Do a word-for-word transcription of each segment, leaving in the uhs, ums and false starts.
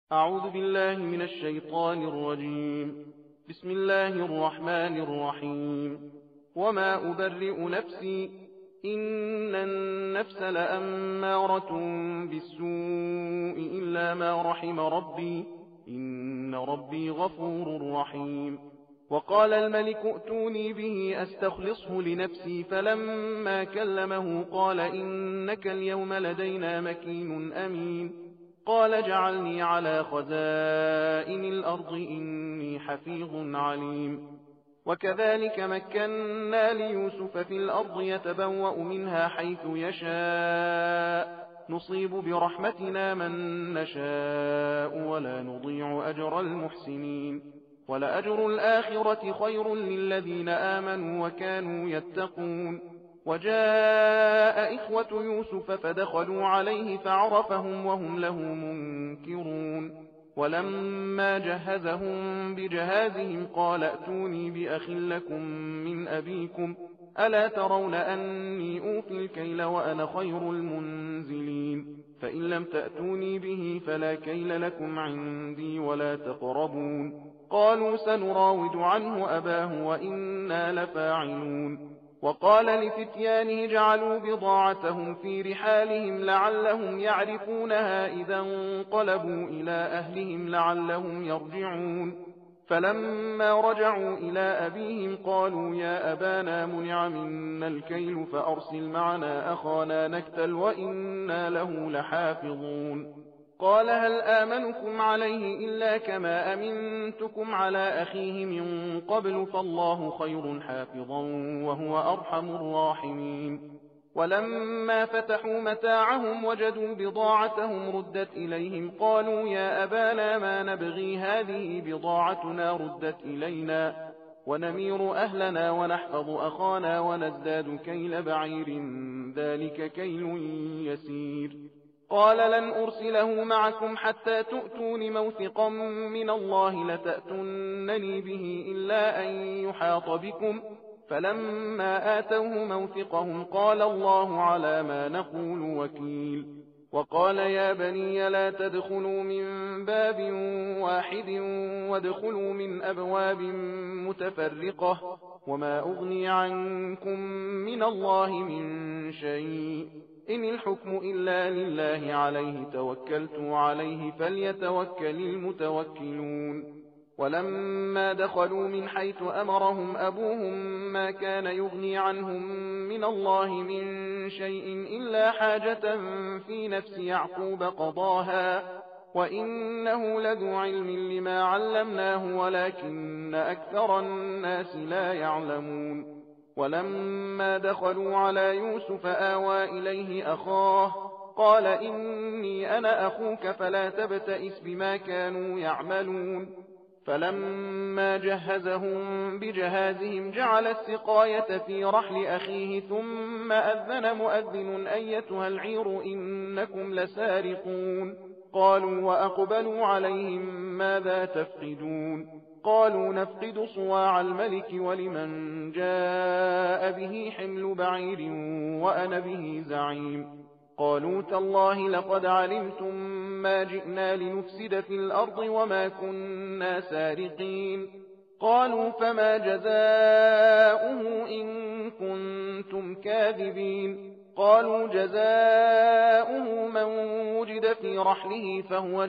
أعوذ بالله من الشيطان الرجيم. بسم الله الرحمن الرحيم. وما أبرئ نفسي إن النفس لأمارة بالسوء إلا ما رحم ربي إن ربي غفور رحيم. وقال الملك ائتوني به أستخلصه لنفسي فلما كلمه قال إنك اليوم لدينا مكين أمين. قال اجعلني على خزائن الأرض إني حفيظ عليم. وكذلك مكنا ليوسف في الأرض يتبوأ منها حيث يشاء نصيب برحمتنا من نشاء ولا نضيع أجر المحسنين ولأجر الآخرة خير للذين آمنوا وكانوا يتقون. وجاء إخوة يوسف فدخلوا عليه فعرفهم وهم له منكرون. ولما جهزهم بجهازهم قال ائتوني بأخ لكم من أبيكم ألا ترون أني أوفي الكيل وأنا خير المنزلين فإن لم تأتوني به فلا كيل لكم عندي ولا تقربون. قالوا سنراود عنه أباه وإنا لفاعلون. وقال لفتيانه جعلوا بضاعتهم في رحالهم لعلهم يعرفونها إذا انقلبوا إلى أهلهم لعلهم يرجعون. فلما رجعوا إلى أبيهم قالوا يا أبانا منع منا الكيل فأرسل معنا أخانا نكتل وإنا له لحافظون. قال هل آمنكم عليه إلا كما أمنتكم على أخيه من قبل فالله خير حافظا وهو أرحم الراحمين. ولما فتحوا متاعهم وجدوا بضاعتهم ردت إليهم قالوا يا أبانا ما نبغي هذه بضاعتنا ردت إلينا ونمير أهلنا ونحفظ أخانا ونزداد كيل بعير ذلك كيل يسير. قال لن أرسله معكم حتى تؤتون موثقا من الله لتأتونني به إلا أن يحاط بكم فلما آتوه موثقهم قال الله على ما نقول وكيل. وقال يا بني لا تدخلوا من باب واحد وادخلوا من أبواب متفرقة وما أغني عنكم من الله من شيء إن الحكم إلا لله عليه توكلت عليه فليتوكل المتوكلون. ولما دخلوا من حيث أمرهم أبوهم ما كان يغني عنهم من الله من شيء إلا حاجة في نفس يعقوب قضاها وإنه لذو علم لما علمناه ولكن أكثر الناس لا يعلمون. ولما دخلوا على يوسف آوى إليه أخاه قال إني أنا أخوك فلا تبتئس بما كانوا يعملون. فلما جهزهم بجهازهم جعل السقاية في رحل أخيه ثم أذن مؤذن أيتها العير إنكم لسارقون. قالوا وأقبلوا عليهم ماذا تفقدون قالوا نفقد صواع الملك ولمن جاء به حمل بعير وأنا به زعيم. قالوا تالله لقد علمتم ما جئنا لنفسد في الأرض وما كنا سارقين. قالوا فما جزاؤه إن كنتم كاذبين. قالوا جزاؤه من وجد في رحله فهو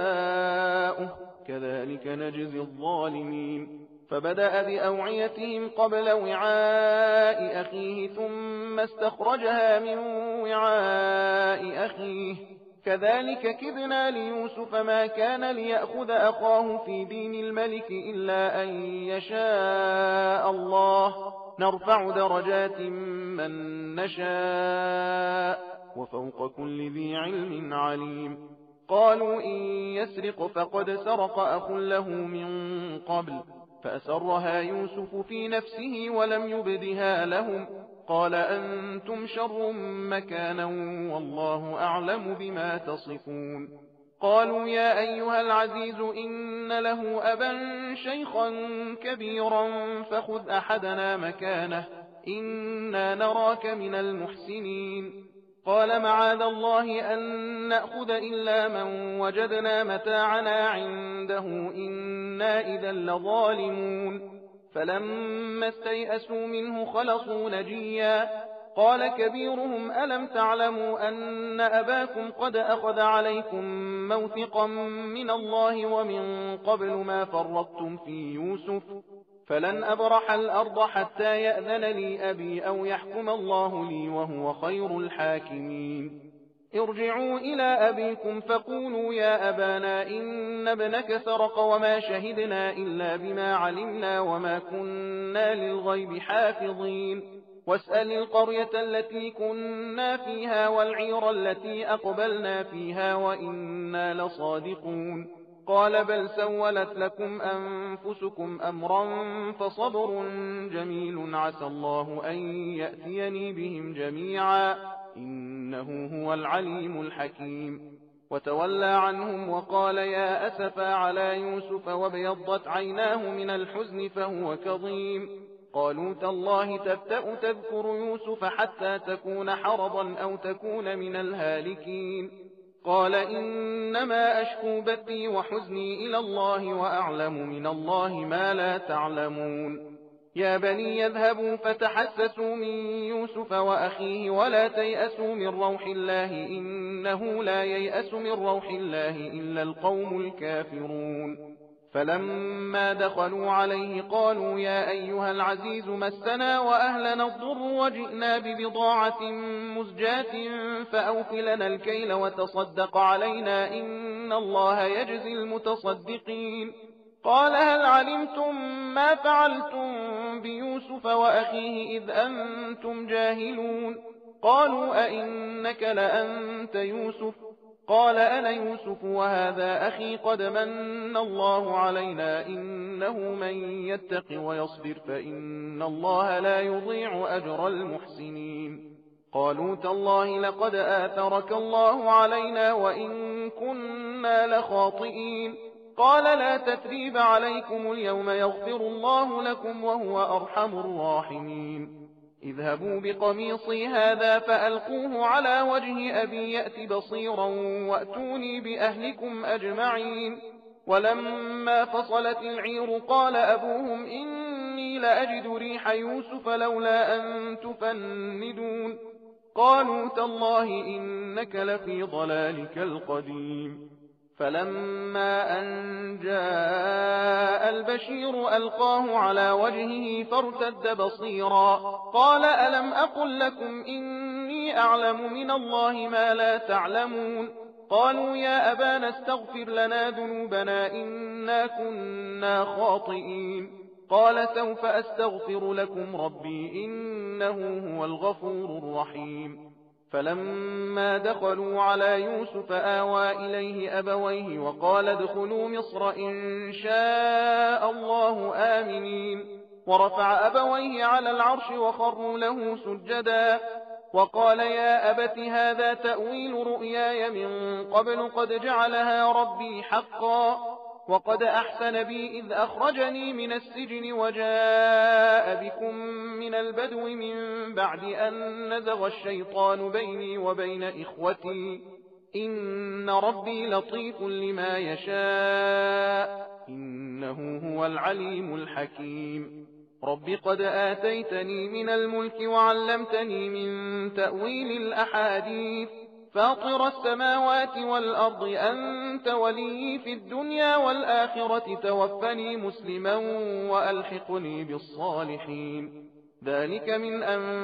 جزاؤه كذلك نجزي الظالمين. فبدأ بأوعيتهم قبل وعاء أخيه ثم استخرجها من وعاء أخيه كذلك كدنا ليوسف ما كان ليأخذ أخاه في دين الملك إلا أن يشاء الله نرفع درجات من نشاء وفوق كل ذي علم عليم. قالوا إن يسرق فقد سرق أخ له من قبل فأسرها يوسف في نفسه ولم يبدها لهم قال أنتم شر مكانا والله أعلم بما تصفون. قالوا يا أيها العزيز إن له أبا شيخا كبيرا فخذ أحدنا مكانه إنا نراك من المحسنين. قال معاذ الله أن نأخذ إلا من وجدنا متاعنا عنده إنا إذا لظالمون فلما استيئسوا منه خلصوا نجيا قال كبيرهم ألم تعلموا أن أباكم قد أخذ عليكم موثقا من الله ومن قبل ما فرطتم في يوسف فلن أبرح الأرض حتى يأذن لي أبي أو يحكم الله لي وهو خير الحاكمين ارجعوا إلى أبيكم فقولوا يا أبانا إن ابنك سرق وما شهدنا إلا بما علمنا وما كنا للغيب حافظين واسأل القرية التي كنا فيها والعير التي أقبلنا فيها وإنا لصادقون قال بل سولت لكم أنفسكم أمرا فصبر جميل عسى الله أن يأتيني بهم جميعا إنه هو العليم الحكيم وتولى عنهم وقال يا أسفا على يوسف وابيضت عيناه من الحزن فهو كظيم قالوا تالله تفتأ تذكر يوسف حتى تكون حرضا أو تكون من الهالكين قال إنما أشكو بثي وحزني إلى الله وأعلم من الله ما لا تعلمون يا بني يذهبوا فتحسسوا من يوسف وأخيه ولا تيأسوا من روح الله إنه لا ييأس من روح الله إلا القوم الكافرون فلما دخلوا عليه قالوا يا أيها العزيز مسنا وأهلنا الضر وجئنا ببضاعة مزجاة فأوفلنا الكيل وتصدق علينا إن الله يجزي المتصدقين قال هل علمتم ما فعلتم بيوسف وأخيه إذ أنتم جاهلون قالوا أئنك لأنت يوسف قال أنا يوسف وهذا أخي قد من الله علينا إنه من يتق ويصبر فإن الله لا يضيع أجر المحسنين قالوا تالله لقد آثرك الله علينا وإن كنا لخاطئين قال لا تثريب عليكم اليوم يغفر الله لكم وهو أرحم الراحمين اذهبوا بقميصي هذا فألقوه على وجه أبي يأت بصيرا وأتوني بأهلكم أجمعين ولما فصلت العير قال أبوهم إني لأجد ريح يوسف لولا أن تفندون قالوا تالله إنك لفي ضلالك القديم فلما أن جاء البشير ألقاه على وجهه فارتد بصيرا قال ألم أقل لكم إني أعلم من الله ما لا تعلمون قالوا يا أبانا استغفر لنا ذنوبنا إنا كنا خاطئين قال سوف أستغفر لكم ربي إنه هو الغفور الرحيم فلما دخلوا على يوسف آوى إليه أبويه وقال ادخلوا مصر إن شاء الله آمنين ورفع أبويه على العرش وخروا له سجدا وقال يا أبت هذا تأويل رؤياي من قبل قد جعلها ربي حقا وقد أحسن بي إذ أخرجني من السجن وجاء بكم من البدو من بعد أن نزغ الشيطان بيني وبين إخوتي إن ربي لطيف لما يشاء إنه هو العليم الحكيم رب قد آتيتني من الملك وعلمتني من تأويل الأحاديث فاطر السماوات والأرض أنت ولي في الدنيا والآخرة توفني مسلما وألحقني بالصالحين ذلك من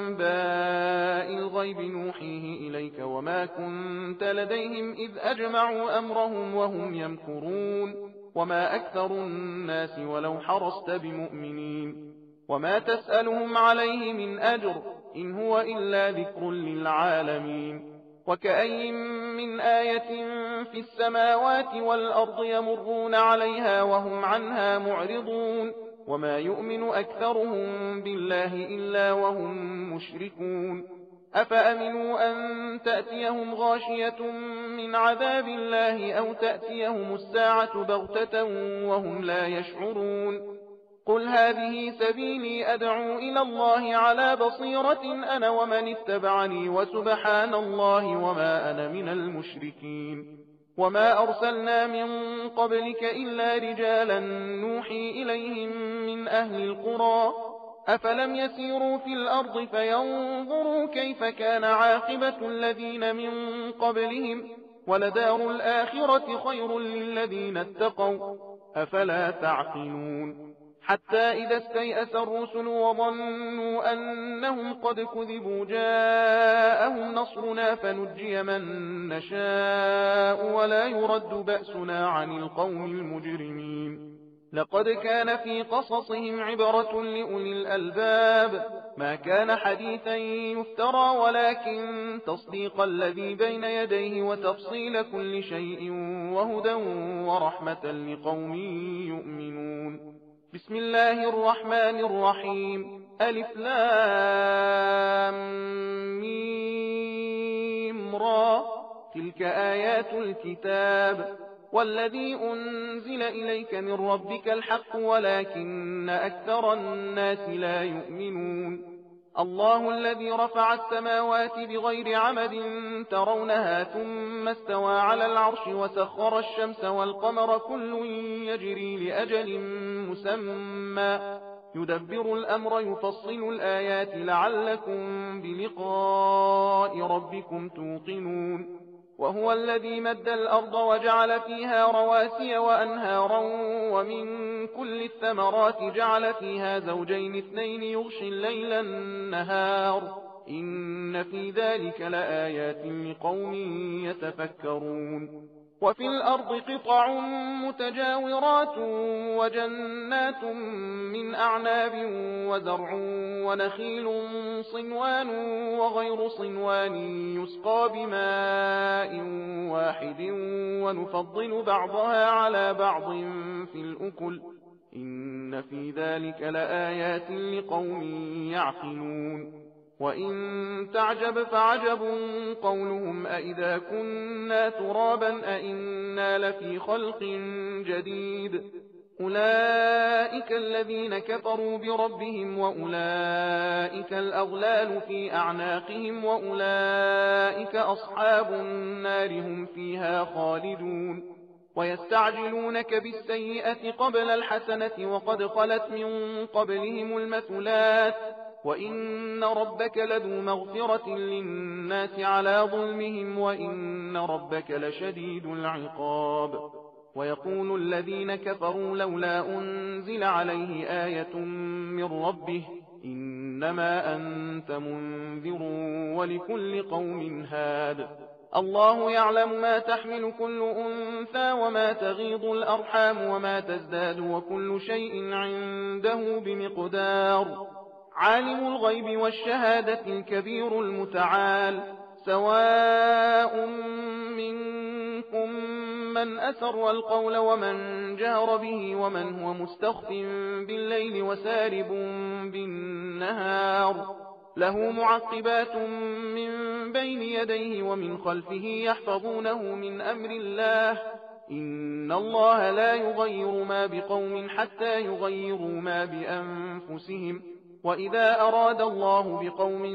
أنباء الغيب نوحيه إليك وما كنت لديهم إذ أجمعوا أمرهم وهم يمكرون وما أكثر الناس ولو حرصت بمؤمنين وما تسألهم عليه من أجر إن هو إلا ذكر للعالمين وكأي من آية في السماوات والأرض يمرون عليها وهم عنها معرضون وما يؤمن أكثرهم بالله إلا وهم مشركون أفأمنوا أن تأتيهم غاشية من عذاب الله أو تأتيهم الساعة بغتة وهم لا يشعرون قل هذه سبيلي أدعو إلى الله على بصيرة أنا ومن اتبعني وسبحان الله وما أنا من المشركين وما أرسلنا من قبلك إلا رجالا نوحي إليهم من أهل القرى أفلم يسيروا في الأرض فينظروا كيف كان عاقبة الذين من قبلهم ولدار الآخرة خير للذين اتقوا أفلا تعقلون حتى إذا استيأس الرسل وظنوا أنهم قد كذبوا جاءهم نصرنا فنجي من نشاء ولا يرد بأسنا عن القوم المجرمين لقد كان في قصصهم عبرة لأولي الألباب ما كان حديثا يفترى ولكن تصديق الذي بين يديه وتفصيل كل شيء وهدى ورحمة لقوم يؤمنون بسم الله الرحمن الرحيم ألف لام ميم را تلك آيات الكتاب والذي أنزل إليك من ربك الحق ولكن أكثر الناس لا يؤمنون الله الذي رفع السماوات بغير عمد ترونها ثم استوى على العرش وسخر الشمس والقمر كل يجري لأجل مسمى يدبر الأمر يفصل الآيات لعلكم بلقاء ربكم توقنون وهو الذي مد الأرض وجعل فيها رواسي وأنهارا ومن كل الثمرات جعل فيها زوجين اثنين يغشي الليل النهار إن في ذلك لآيات لقوم يتفكرون وفي الأرض قطع متجاورات وجنات من أعناب وزرع ونخيل صنوان وغير صنوان يسقى بماء واحد ونفضل بعضها على بعض في الأكل إن في ذلك لآيات لقوم يعقلون وإن تعجب فعجب قولهم أئذا كنا ترابا أئنا لفي خلق جديد أولئك الذين كفروا بربهم وأولئك الأغلال في أعناقهم وأولئك أصحاب النار هم فيها خالدون ويستعجلونك بالسيئة قبل الحسنة وقد خلت من قبلهم المثلات وإن ربك لذو مغفرة للناس على ظلمهم وإن ربك لشديد العقاب ويقول الذين كفروا لولا أنزل عليه آية من ربه إنما أنت منذر ولكل قوم هاد الله يعلم ما تحمل كل أنثى وما تغيض الأرحام وما تزداد وكل شيء عنده بمقدار عالم الغيب والشهادة الكبير المتعال سواء منكم من أسر القول ومن جهر به ومن هو مستخف بالليل وسارب بالنهار له معقبات من بين يديه ومن خلفه يحفظونه من أمر الله إن الله لا يغير ما بقوم حتى يغيروا ما بأنفسهم وإذا أراد الله بقوم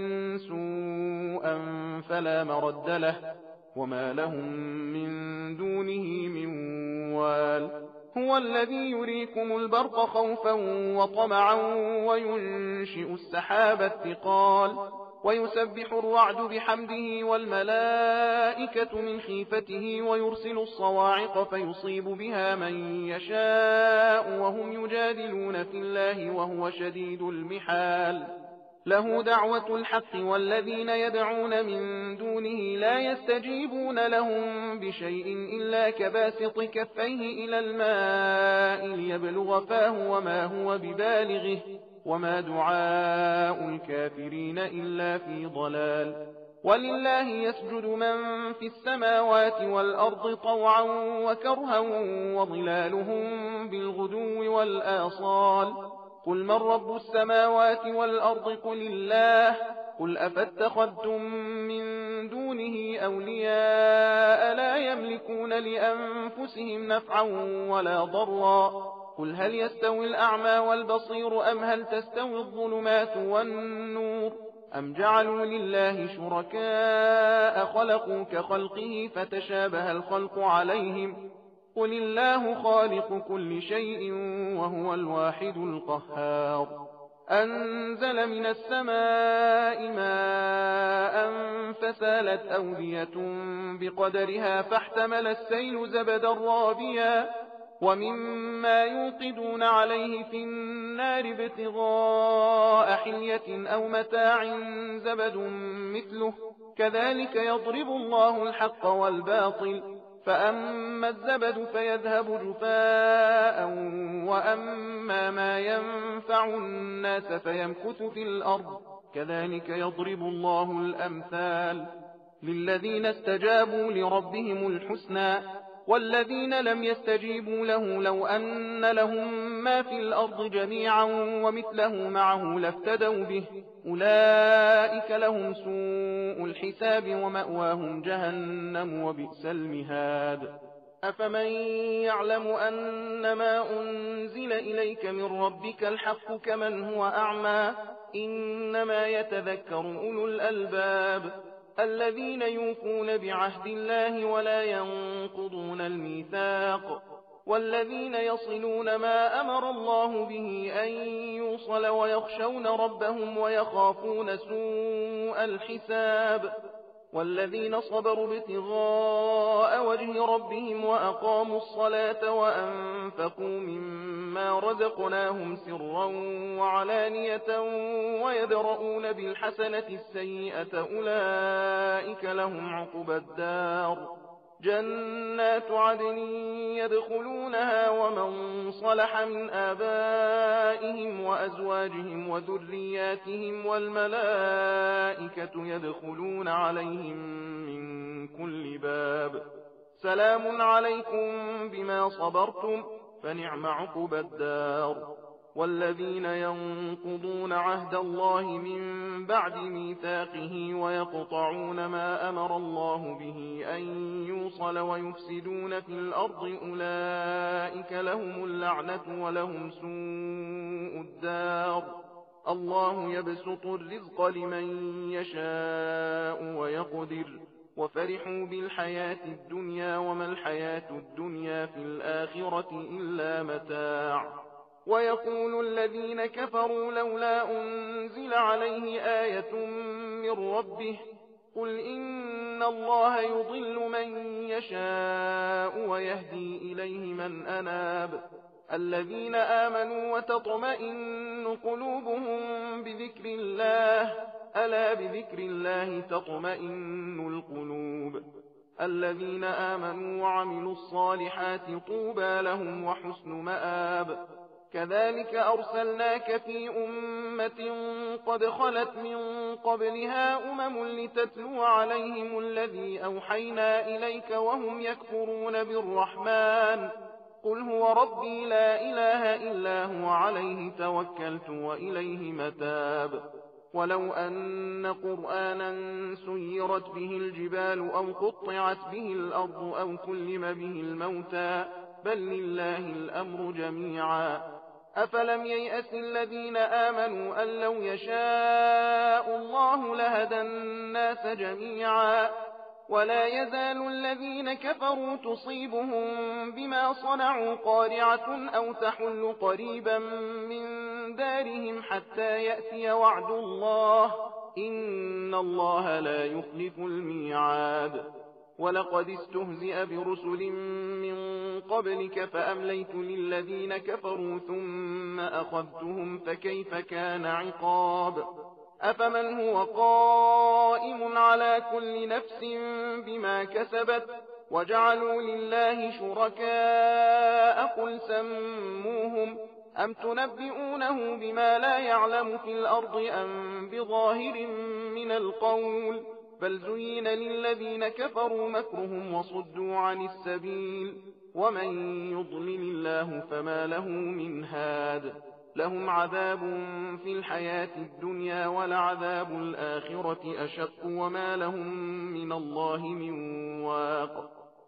سوءا فلا مرد له وما لهم من دونه من وال هو الذي يريكم البرق خوفا وطمعا وينشئ السحاب الثقال ويسبح الرعد بحمده والملائكة من خيفته ويرسل الصواعق فيصيب بها من يشاء وهم يجادلون في الله وهو شديد المحال له دعوة الحق والذين يدعون من دونه لا يستجيبون لهم بشيء إلا كباسط كفيه إلى الماء ليبلغ فاه وما هو ببالغه وما دعاء الكافرين إلا في ضلال ولله يسجد من في السماوات والأرض طوعا وكرها وظلالهم بالغدو والآصال قل من رب السماوات والأرض قل الله قل أفاتخذتم من دونه أولياء لا يملكون لأنفسهم نفعا ولا ضرا قل هل يستوي الأعمى والبصير أم هل تستوي الظلمات والنور أم جعلوا لله شركاء خلقوا كخلقه فتشابه الخلق عليهم قل الله خالق كل شيء وهو الواحد القهار أنزل من السماء ماء فسالت أودية بقدرها فاحتمل السيل زبدا رابيا ومما يوقدون عليه في النار ابتغاء حلية أو متاع زبد مثله كذلك يضرب الله الحق والباطل فأما الزبد فيذهب جفاء وأما ما ينفع الناس فيمكث في الأرض كذلك يضرب الله الأمثال للذين استجابوا لربهم الحسنى والذين لم يستجيبوا له لو أن لهم ما في الأرض جميعا ومثله معه لافتدوا به أولئك لهم سوء الحساب ومأواهم جهنم وبئس المهاد أفمن يعلم أن ما أنزل إليك من ربك الحق كمن هو أعمى إنما يتذكر أولو الألباب الذين يوفون بعهد الله ولا ينقضون الميثاق والذين يصلون ما أمر الله به أن يوصل ويخشون ربهم ويخافون سوء الحساب والذين صبروا ابتغاء وجه ربهم وأقاموا الصلاة وأنفقوا مما رزقناهم سرا وعلانية ويدرؤون بالحسنة السيئة أولئك لهم عقبى الدار جنات عدن يدخلونها ومن صلح من آبائهم وأزواجهم وذرياتهم والملائكة يدخلون عليهم من كل باب سلام عليكم بما صبرتم فنعم عقبى الدار والذين ينقضون عهد الله من بعد ميثاقه ويقطعون ما أمر الله به أن يوصل ويفسدون في الأرض أولئك لهم اللعنة ولهم سوء الدار الله يبسط الرزق لمن يشاء ويقدر وفرحوا بالحياة الدنيا وما الحياة الدنيا في الآخرة إلا متاع ويقول الذين كفروا لولا أنزل عليه آية من ربه قل إن الله يضل من يشاء ويهدي إليه من أناب الذين آمنوا وتطمئن قلوبهم بذكر الله ألا بذكر الله تطمئن القلوب الذين آمنوا وعملوا الصالحات طوبى لهم وحسن مآب كذلك أرسلناك في أمة قد خلت من قبلها أمم لتتلو عليهم الذي أوحينا إليك وهم يكفرون بالرحمن قل هو ربي لا إله إلا هو عليه توكلت وإليه متاب ولو أن قرآنا سيرت به الجبال أو قطعت به الأرض أو كلم به الموتى بل لله الأمر جميعا أفلم ييأس الذين آمنوا أن لو يشاء الله لهدى الناس جميعا ولا يزال الذين كفروا تصيبهم بما صنعوا قارعة أو تحل قريبا من دارهم حتى يأتي وعد الله إن الله لا يخلف الميعاد ولقد استهزئ برسل من قبلك فأمليت للذين كفروا ثم أخذتهم فكيف كان عقاب أفمن هو قائم على كل نفس بما كسبت وجعلوا لله شركاء قل سموهم أم تنبئونه بما لا يعلم في الأرض أم بظاهر من القول بل زين للذين كفروا مكرهم وصدوا عن السبيل ومن يضلل الله فما له من هاد لهم عذاب في الحياة الدنيا ولعذاب الآخرة أشق وما لهم من الله من واق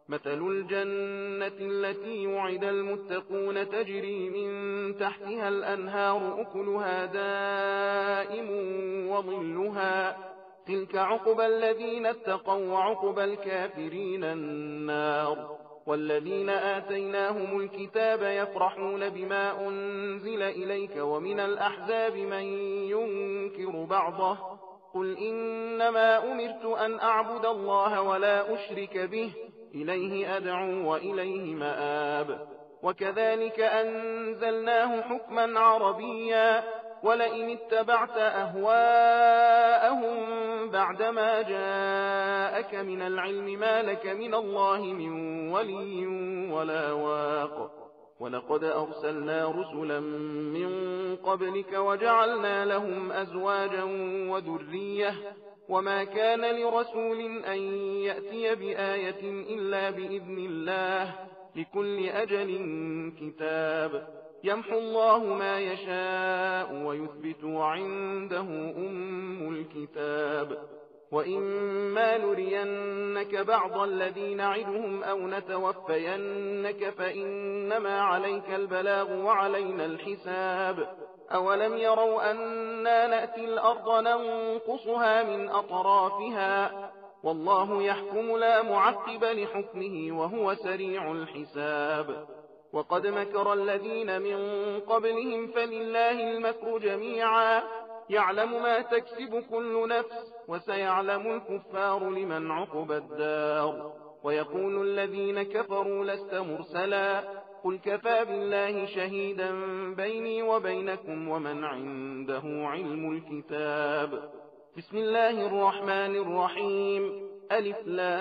مثل الجنة التي وعد المتقون تجري من تحتها الأنهار أكلها دائم وظلها تلك عقبى الذين اتقوا وعقبى الكافرين النار والذين آتيناهم الكتاب يفرحون بما أنزل إليك ومن الأحزاب من ينكر بعضه قل إنما أمرت أن أعبد الله ولا أشرك به إليه أدعو وإليه مآب وكذلك أنزلناه حكما عربيا ولئن اتبعت أهواءهم بعدما جاءك من العلم ما لك من الله من ولي ولا واق ولقد أرسلنا رسلا من قبلك وجعلنا لهم أزواجا وذرية وما كان لرسول أن يأتي بآية إلا بإذن الله لكل أجل كتاب يمحو الله ما يشاء ويثبت وعنده أم الكتاب وإما نرينك بعض الذي نعدهم أو نتوفينك فإنما عليك البلاغ وعلينا الحساب أولم يروا أنا نأتي الأرض ننقصها من أطرافها والله يحكم لا معقب لحكمه وهو سريع الحساب وقد مكر الذين من قبلهم فلله المكر جميعا يعلم ما تكسب كل نفس وسيعلم الكفار لمن عقب الدار ويقول الذين كفروا لست مرسلا قل كفى بالله شهيدا بيني وبينكم ومن عنده علم الكتاب بسم الله الرحمن الرحيم ألف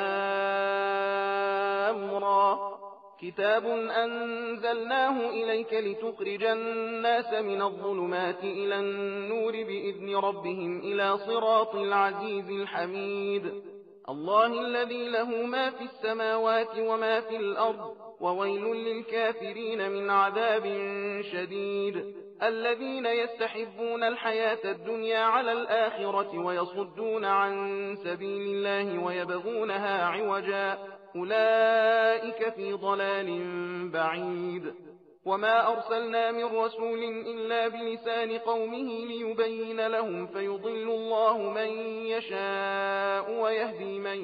لام را كتاب أنزلناه إليك لتخرج الناس من الظلمات إلى النور بإذن ربهم إلى صراط العزيز الحميد الله الذي له ما في السماوات وما في الأرض وويل للكافرين من عذاب شديد الذين يستحبون الحياة الدنيا على الآخرة ويصدون عن سبيل الله ويبغونها عوجا أولئك في ضلال بعيد وما أرسلنا من رسول إلا بلسان قومه ليبين لهم فيضل الله من يشاء ويهدي من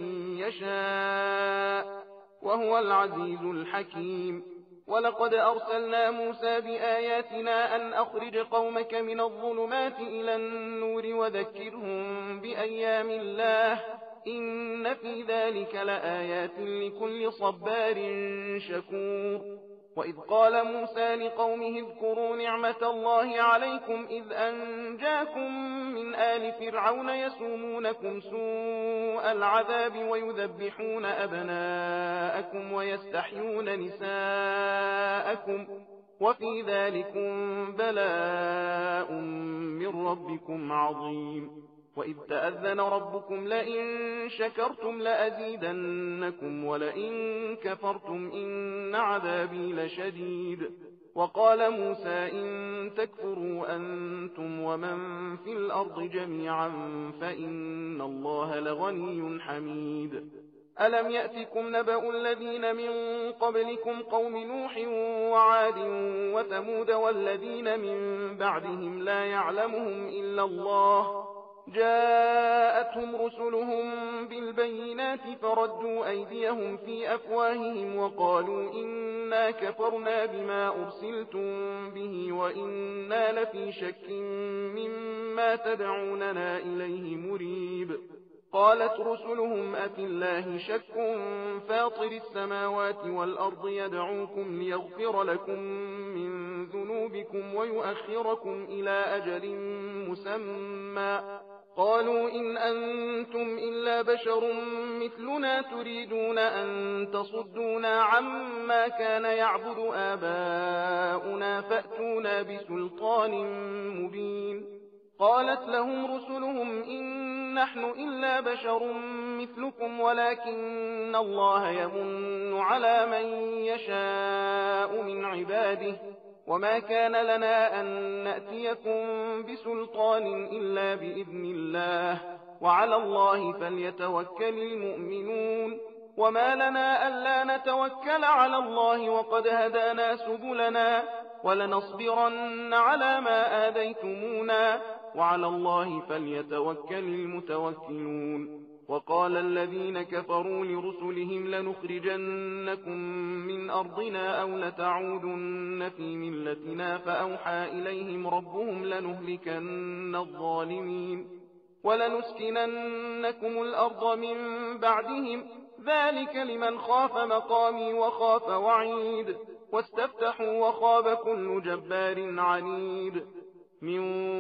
يشاء وهو العزيز الحكيم ولقد أرسلنا موسى بآياتنا أن أخرج قومك من الظلمات إلى النور وذكرهم بأيام الله إن في ذلك لآيات لكل صبار شكور وإذ قال موسى لقومه اذكروا نعمة الله عليكم إذ أنجاكم من آل فرعون يسومونكم سوء العذاب ويذبحون أبناءكم ويستحيون نساءكم وفي ذلكم بلاء من ربكم عظيم وإذ تأذن ربكم لئن شكرتم لأزيدنكم ولئن كفرتم إن عذابي لشديد وقال موسى إن تكفروا أنتم ومن في الأرض جميعا فإن الله لغني حميد ألم يأتكم نبأ الذين من قبلكم قوم نوح وعاد وثمود والذين من بعدهم لا يعلمهم إلا الله جاءتهم رسلهم بالبينات فردوا أيديهم في أفواههم وقالوا إنا كفرنا بما أرسلتم به وإنا لفي شك مما تدعوننا إليه مريب قالت رسلهم أفي الله شك فاطر السماوات والأرض يدعوكم ليغفر لكم من ذنوبكم ويؤخركم إلى أجل مسمى قالوا إن أنتم إلا بشر مثلنا تريدون أن تصدونا عما كان يعبد آباؤنا فأتونا بسلطان مبين قالت لهم رسلهم إن نحن إلا بشر مثلكم ولكن الله يمن على من يشاء من عباده وما كان لنا أن نأتيكم بسلطان إلا بإذن الله وعلى الله فليتوكل المؤمنون وما لنا ألا نتوكل على الله وقد هدانا سبلنا ولنصبرن على ما آذيتمونا وعلى الله فليتوكل المتوكلون. وقال الذين كفروا لرسلهم لنخرجنكم من أرضنا أو لتعودن في ملتنا فأوحى إليهم ربهم لنهلكن الظالمين ولنسكننكم الأرض من بعدهم ذلك لمن خاف مقامي وخاف وعيد واستفتحوا وخاب كل جبار عنيد من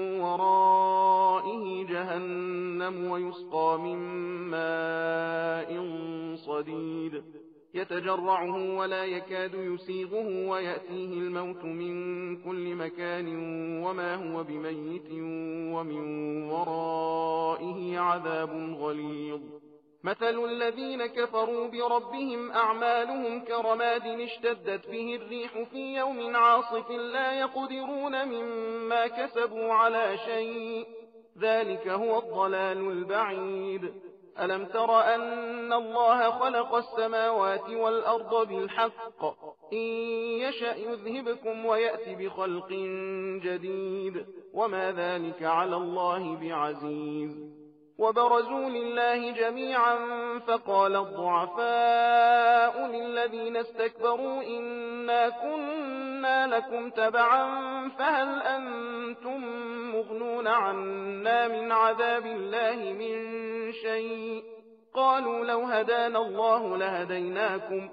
ورائه جهنم ويسقى من ماء صديد يتجرعه ولا يكاد يسيغه ويأتيه الموت من كل مكان وما هو بميت ومن ورائه عذاب غليظ. مثل الذين كفروا بربهم أعمالهم كرماد اشتدت به الريح في يوم عاصف لا يقدرون مما كسبوا على شيء ذلك هو الضلال البعيد. ألم تر أن الله خلق السماوات والأرض بالحق إن يشأ يذهبكم ويأتي بخلق جديد وما ذلك على الله بعزيز. وبرزوا لله جميعا فقال الضعفاء للذين استكبروا إنا كنا لكم تبعا فهل أنتم مغنون عنا من عذاب الله من شيء قالوا لو هدانا الله لهديناكم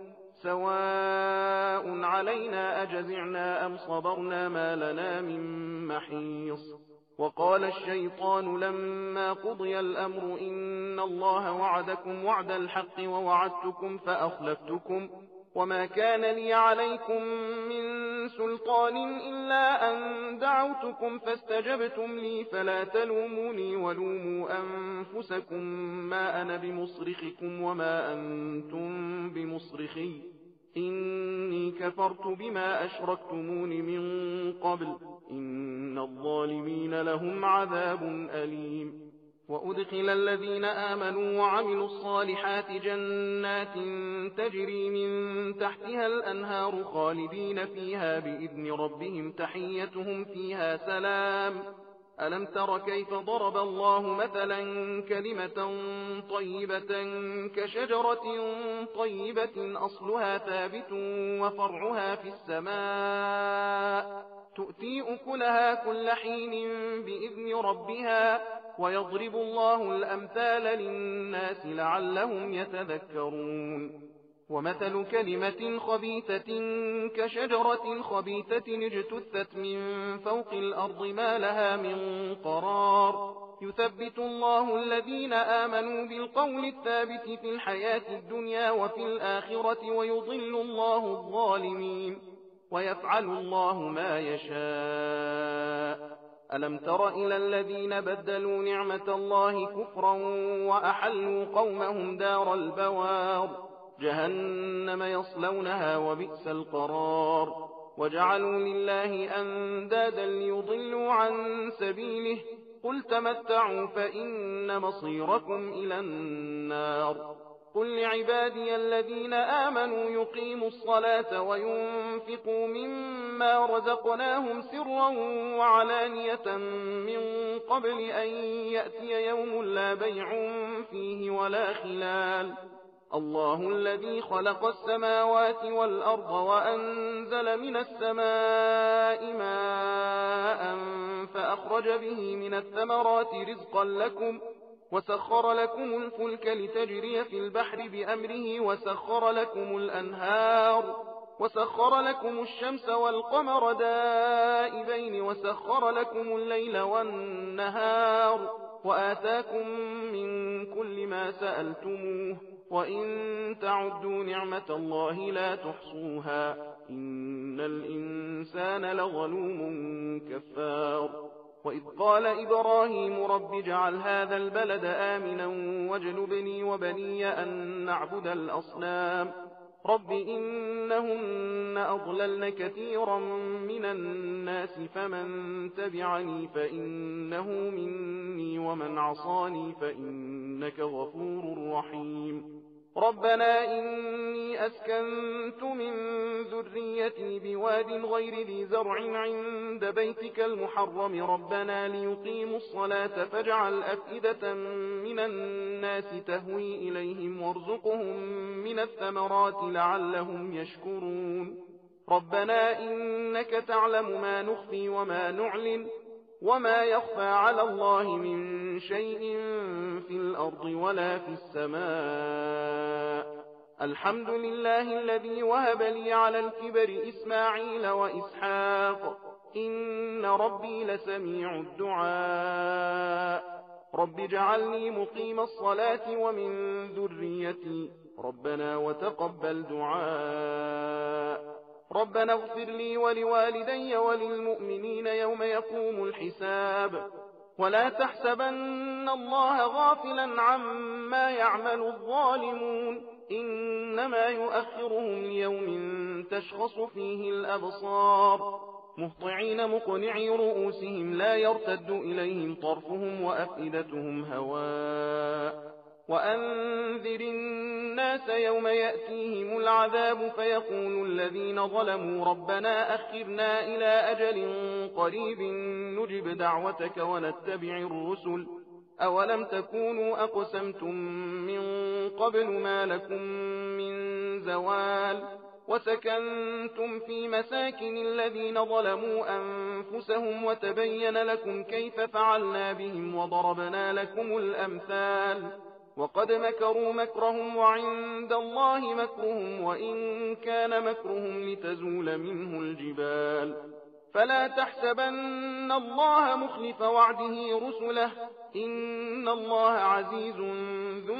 سواء علينا أجزعنا أم صبرنا ما لنا من محيص. وقال الشيطان لما قضي الأمر إن الله وعدكم وعد الحق ووعدتكم فأخلفتكم وما كان لي عليكم من سلطان إلا أن دعوتكم فاستجبتم لي فلا تلوموني ولوموا أنفسكم ما أنا بمصرخكم وما أنتم بمصرخي إني كفرت بما أشركتمون من قبل إن الظالمين لهم عذاب أليم. وأدخل الذين آمنوا وعملوا الصالحات جنات تجري من تحتها الأنهار خالدين فيها بإذن ربهم تحيتهم فيها سلام. ألم تر كيف ضرب الله مثلا كلمة طيبة كشجرة طيبة أصلها ثابت وفرعها في السماء تؤتي أكلها كل حين بإذن ربها ويضرب الله الأمثال للناس لعلهم يتذكرون. ومثل كلمة خبيثة كشجرة خبيثة اجتثت من فوق الأرض ما لها من قرار يثبت الله الذين آمنوا بالقول الثابت في الحياة الدنيا وفي الآخرة ويضل الله الظالمين ويفعل الله ما يشاء. ألم تر إلى الذين بدلوا نعمة الله كفرا وأحلوا قومهم دار البوار جهنم يصلونها وبئس القرار وجعلوا لله أندادا ليضلوا عن سبيله قل تمتعوا فإن مصيركم إلى النار. قل لعبادي الذين آمنوا يقيموا الصلاة وينفقوا مما رزقناهم سرا وعلانية من قبل أن يأتي يوم لا بيع فيه ولا خلال. الله الذي خلق السماوات والأرض وأنزل من السماء ماء فأخرج به من الثمرات رزقا لكم وسخر لكم الفلك لتجري في البحر بأمره وسخر لكم الأنهار وسخر لكم الشمس والقمر دائبين وسخر لكم الليل والنهار وآتاكم من كل ما سألتموه وإن تعدوا نعمة الله لا تحصوها إن الإنسان لظلوم كفار. وإذ قال إبراهيم رب اجعل هذا البلد آمنا واجنبني وبني أن نعبد الأصنام رب إنهن أضللن كثيرا من الناس فمن تبعني فإنه مني ومن عصاني فإنك غفور رحيم. ربنا إني أسكنت من ذريتي بواد غير ذي زرع عند بيتك المحرم ربنا ليقيموا الصلاة فاجعل أفئدة من الناس تهوي إليهم وارزقهم من الثمرات لعلهم يشكرون ربنا إنك تعلم ما نخفي وما نعلن وما يخفى على الله من شيء في الأرض ولا في السماء الحمد لله الذي وهب لي على الكبر إسماعيل وإسحاق إن ربي لسميع الدعاء رب اجعلني مقيم الصلاة ومن ذريتي ربنا وتقبل دعاء ربنا اغفر لي ولوالدي وللمؤمنين يوم يقوم الحساب ولا تحسبن الله غافلا عما يعمل الظالمون إنما يؤخرهم ليوم تشخص فيه الأبصار مهطعين مقنعي رؤوسهم لا يرتد إليهم طرفهم وأفئدتهم هواء وأنذر الناس يوم يأتيهم العذاب فيقول الذين ظلموا ربنا أخرنا إلى أجل قريب نجب دعوتك ونتبع الرسل أولم تكونوا أقسمتم من قبل ما لكم من زوال وسكنتم في مساكن الذين ظلموا أنفسهم وتبين لكم كيف فعلنا بهم وضربنا لكم الأمثال وقد مكروا مكرهم وعند الله مكرهم وإن كان مكرهم لتزول منه الجبال فلا تحسبن الله مخلف وعده رسله إن الله عزيز ذو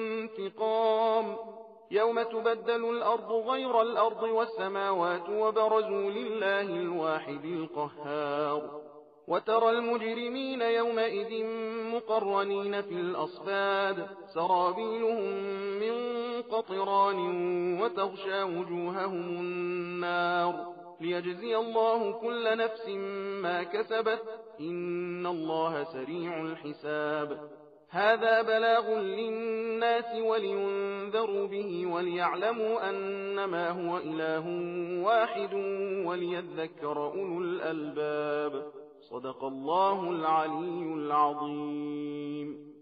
انتقام يوم تبدل الأرض غير الأرض والسماوات وبرزوا لله الواحد القهار وترى المجرمين يومئذ مقرنين في الأصفاد سرابيلهم من قطران وتغشى وجوههم النار ليجزي الله كل نفس ما كسبت إن الله سريع الحساب هذا بلاغ للناس ولينذروا به وليعلموا أنما هو إله واحد وليذكر أولو الألباب صدق الله العلي العظيم.